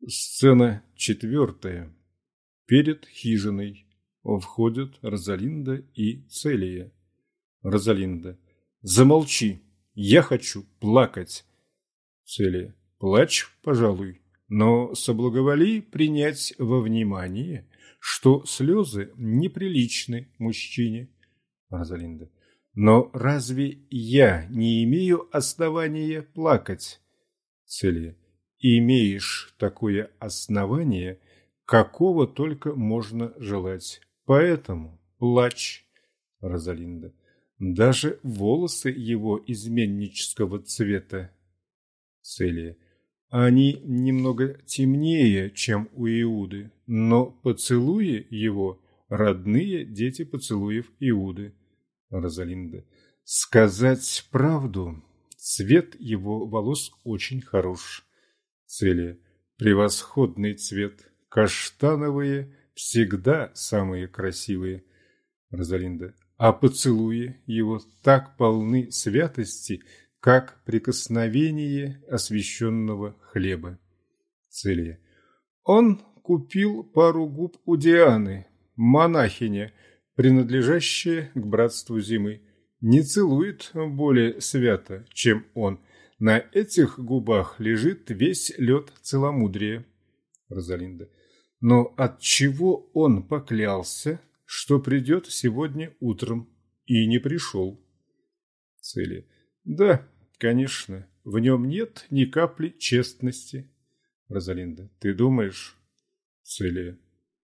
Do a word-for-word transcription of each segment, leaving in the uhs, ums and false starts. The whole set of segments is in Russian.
Сцена четвертая. Перед хижиной входят Розалинда и Целия. Розалинда. Замолчи, я хочу плакать. Целия. Плачь, пожалуй, но соблаговоли принять во внимание, что слезы неприличны мужчине. Розалинда. Но разве я не имею основания плакать? Целия. Имеешь такое основание, какого только можно желать. Поэтому плачь. Розалинда. Даже волосы его изменнического цвета. Целия. Они немного темнее, чем у Иуды, но поцелуи его родные дети поцелуев Иуды. Розалинда. Сказать правду, цвет его волос очень хорош. Целия. Превосходный цвет. Каштановые всегда самые красивые. Розалинда. А поцелуи его так полны святости, как прикосновение освященного хлеба. Целия. Он купил пару губ у Дианы, монахиня, принадлежащая к братству зимы. Не целует более свято, чем он. На этих губах лежит весь лед целомудрия. Розалинда. Но отчего он поклялся, что придет сегодня утром, и не пришел? Целия. Да, конечно, в нем нет ни капли честности. Розалинда. Ты думаешь? Целия.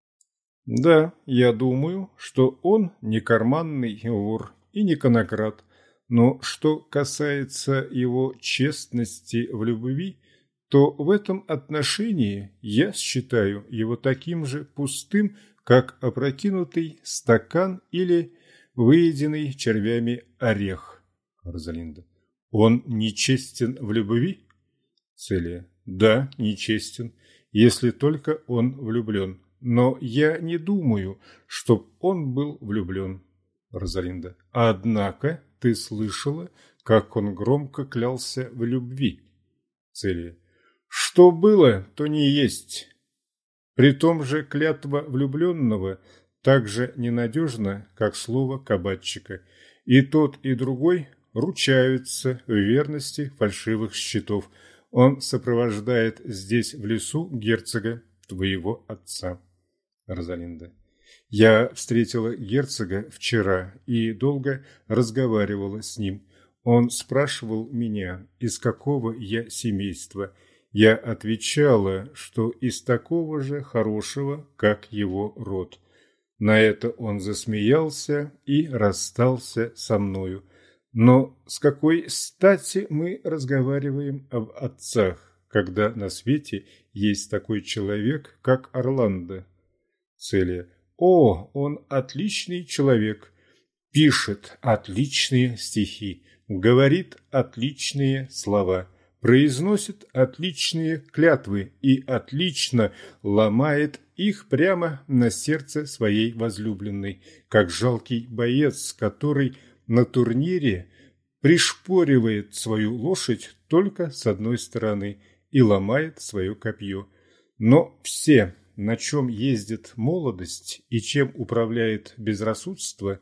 Да, я думаю, что он не карманный вор и не конократ. Но что касается его честности в любви, то в этом отношении я считаю его таким же пустым, как опрокинутый стакан или выеденный червями орех. Розалинда. Он нечестен в любви? Целия. Да, нечестен, если только он влюблен. Но я не думаю, чтоб он был влюблен. Розалинда. Однако ты слышала, как он громко клялся в любви. Целия. Что было, то не есть. При том же клятва влюбленного так же ненадежна, как слово кабачика. И тот, и другой ручаются в верности фальшивых счетов. Он сопровождает здесь в лесу герцога, твоего отца. Розалинда. Я встретила герцога вчера и долго разговаривала с ним. Он спрашивал меня, из какого я семейства. Я отвечала, что из такого же хорошего, как его род. На это он засмеялся и расстался со мною. Но с какой стати мы разговариваем об отцах, когда на свете есть такой человек, как Орландо? Целия. О, он отличный человек, пишет отличные стихи, говорит отличные слова, произносит отличные клятвы и отлично ломает их прямо на сердце своей возлюбленной, как жалкий боец, который на турнире пришпоривает свою лошадь только с одной стороны и ломает свое копье. Но все, на чем ездит молодость и чем управляет безрассудство,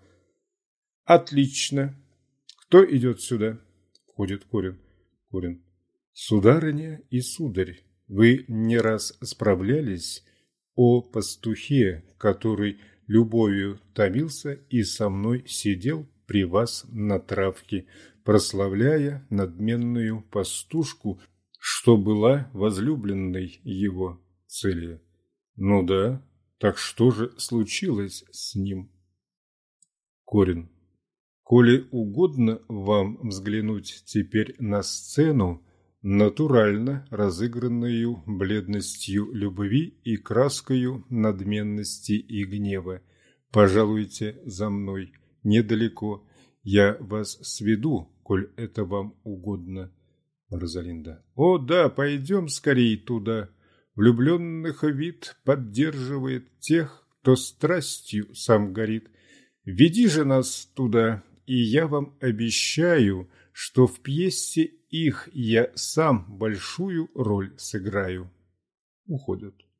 отлично. Кто идет сюда? Входит Корин. Корин. Сударыня и сударь, вы не раз справлялись о пастухе, который любовью томился и со мной сидел при вас на травке, прославляя надменную пастушку, что была возлюбленной его. Целия. Ну да, так что же случилось с ним? Корин. Коли угодно вам взглянуть теперь на сцену, натурально разыгранную бледностью любви и краскою надменности и гнева, пожалуйте за мной недалеко, я вас сведу, коль это вам угодно. Розалинда. О да, пойдем скорей туда. Влюбленных вид поддерживает тех, кто страстью сам горит. Веди же нас туда, и я вам обещаю, что в пьесе их я сам большую роль сыграю. уходят.